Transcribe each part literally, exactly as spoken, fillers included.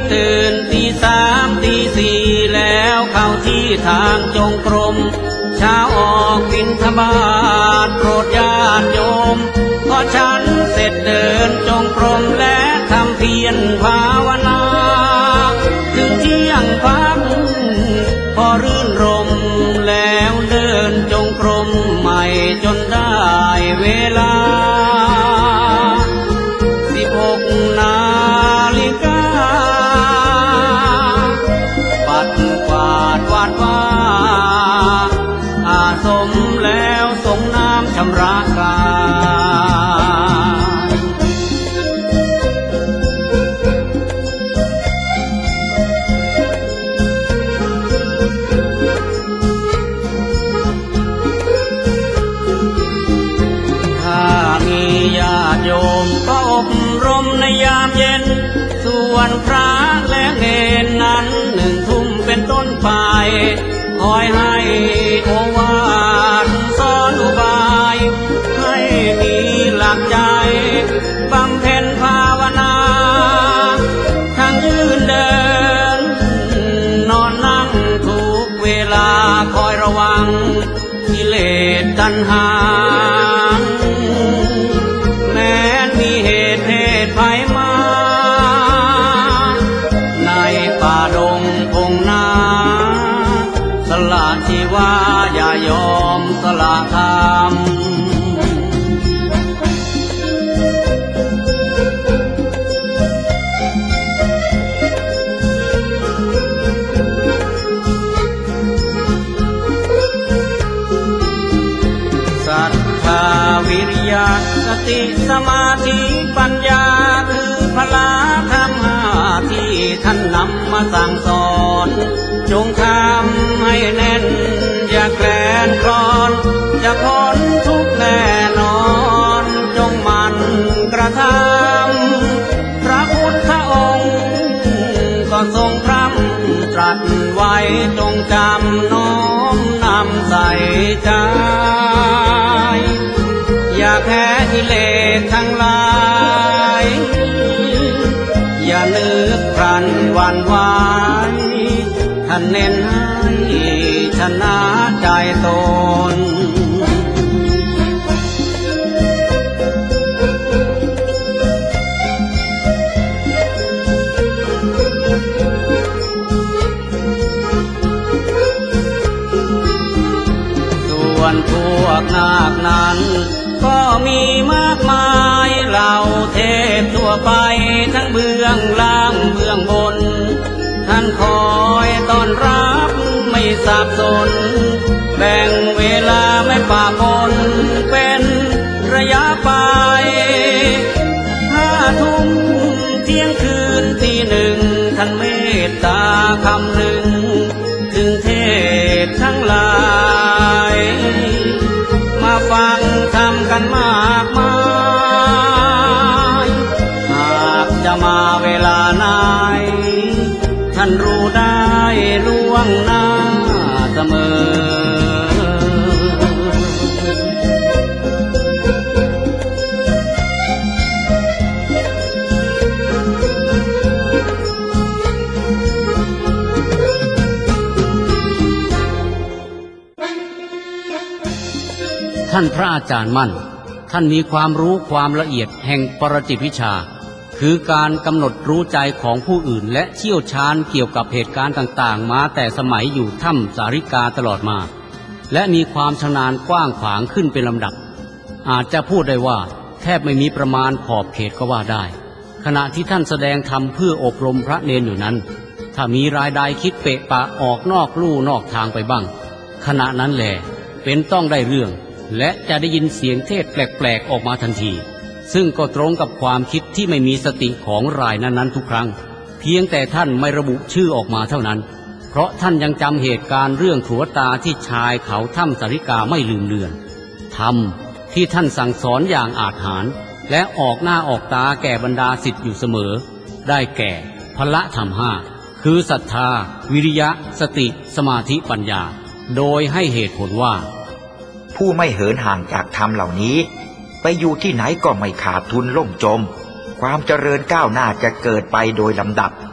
ตื่นตีสามตีสี่แล้วเข้าที่ทางจงกรมเช้าออกบิณฑบาตโปรดญาติโยมพอฉันเสร็จเดินจงกรมและทำเพียรภาวนาถึงเที่ยงพักพอรื่นรมแล้วเดินจงกรมใหม่จนได้เวลาสิบหกนาฬิกาปัดกวาดวาดว่าอาสมแล้วส่งน้ำชำระกายโยมก็อบรมในยามเย็นส่วนพระและเนรนั้นหนึ่งทุ่มเป็นต้นไปคอยให้โอวาทสอนอุบายให้มีหลักใจบำเพ็ญภาวนาทั้งยืนเดินนอนนั่งทุกเวลาคอยระวังกิเลสตัณหามีเหตุเพศภัยมาในป่าดงพงนาสละชีวาอย่ายอมสละธรรมวิริยะสติสมาธิปัญญาคือพละธรรมห้าที่ท่านนำมาสั่งสอนจงทำให้แน่นอย่าแกล้งคลอนจะพ้นทุกข์แน่นอนจงมันกระทำพระพุทธองค์ก็ทรงพร่ำตรัสไว้จงจำน้อมนำใส่ใจอย่าแพ้กิเลสทั้งหลายอย่านึกพลันหวั่นไหวท่านเน้นให้ชนะใจตนส่วนพวกนาคนั้นก็มีมากมายเหล่าเทพทั่วไปทั้งเบื้องล่างเบื้องบนท่านคอยต้อนรับไม่สับสนแบ่งเวลาไม่ป่าปนเป็นระยะไปห้าทุ่มเที่ยงคืนตีหนึ่งท่านเมตตาคำหนึ่งถึงเทพทั้งหลายมาฟังทำกันมากมายหากจะมาเวลาไหนท่านรู้ได้ล่วงหน้าเสมอท่านพระอาจารย์มั่นท่านมีความรู้ความละเอียดแห่งปรจิตวิชาคือการกำหนดรู้ใจของผู้อื่นและเชี่ยวชาญเกี่ยวกับเหตุการณ์ต่างๆมาแต่สมัยอยู่ถ้ำสาริกาตลอดมาและมีความชำนาญกว้างขวางขึ้นเป็นลำดับอาจจะพูดได้ว่าแทบไม่มีประมาณขอบเขตก็ว่าได้ขณะที่ท่านแสดงธรรมเพื่ออบรมพระเนรอยู่นั้นถ้ามีรายใดคิดเปะปะออกนอกลู่นอกทางไปบ้างขณะนั้นแหละเป็นต้องได้เรื่องและจะได้ยินเสียงเทศแปลกๆออกมาทันทีซึ่งก็ตรงกับความคิดที่ไม่มีสติของรายนั้นๆทุกครั้งเพียงแต่ท่านไม่ระบุชื่อออกมาเท่านั้นเพราะท่านยังจำเหตุการณ์เรื่องถัวตาที่ชายเขาถ้ำสาริกาไม่ลืมเลือนธรรมที่ท่านสั่งสอนอย่างอาจหาญและออกหน้าออกตาแก่บรรดาศิษย์อยู่เสมอได้แก่พละธรรมห้าคือศรัทธาวิริยะสติสมาธิปัญญาโดยให้เหตุผลว่าผู้ไม่เหินห่างจากธรรมเหล่านี้ไปอยู่ที่ไหนก็ไม่ขาดทุนล่มจมความเจริญก้าวหน้าจะเกิดไปโดยลำดับ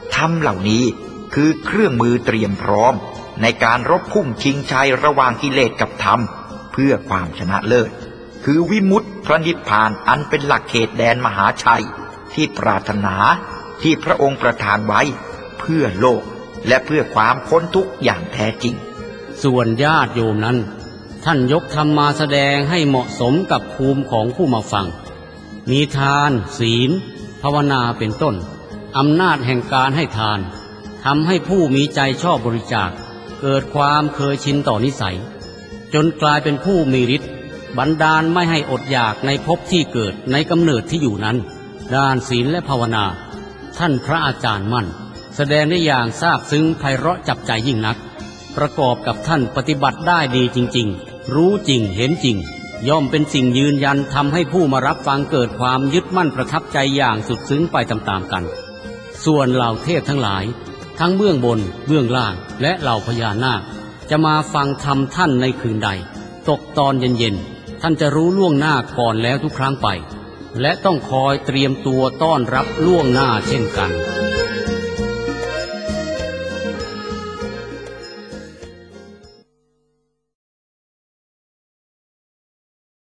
ธรรมเหล่านี้คือเครื่องมือเตรียมพร้อมในการรบพุ่งชิงชัยระหว่างกิเลสกับธรรมเพื่อความชนะเลิศคือวิมุตติพระนิพพานอันเป็นหลักเขตแดนมหาชัยที่ปรารถนาที่พระองค์ประทานไว้เพื่อโลกและเพื่อความพ้นทุกข์อย่างแท้จริงส่วนญาติโยมนั้นท่านยกธรรมมาแสดงให้เหมาะสมกับภูมิของผู้มาฟังมีทานศีลภาวนาเป็นต้นอำนาจแห่งการให้ทานทำให้ผู้มีใจชอบบริจาคเกิดความเคยชินต่อนิสัยจนกลายเป็นผู้มีฤทธิ์บันดาลไม่ให้อดอยากในภพที่เกิดในกำเนิดที่อยู่นั้นด้านศีลและภาวนาท่านพระอาจารย์มั่นแสดงได้อย่างซาบซึ้งไพเราะจับใจยิ่งนักประกอบกับท่านปฏิบัติได้ดีจริงๆรู้จริงเห็นจริงย่อมเป็นสิ่งยืนยันทำให้ผู้มารับฟังเกิดความยึดมั่นประทับใจอย่างสุดซึ้งไปตามๆกันส่วนเหล่าเทพทั้งหลายทั้งเบื้องบนเบื้องล่างและเหล่าพญานาคจะมาฟังธรรมท่านในคืนใดตกตอนเย็นๆท่านจะรู้ล่วงหน้าก่อนแล้วทุกครั้งไปและต้องคอยเตรียมตัวต้อนรับล่วงหน้าเช่นกัน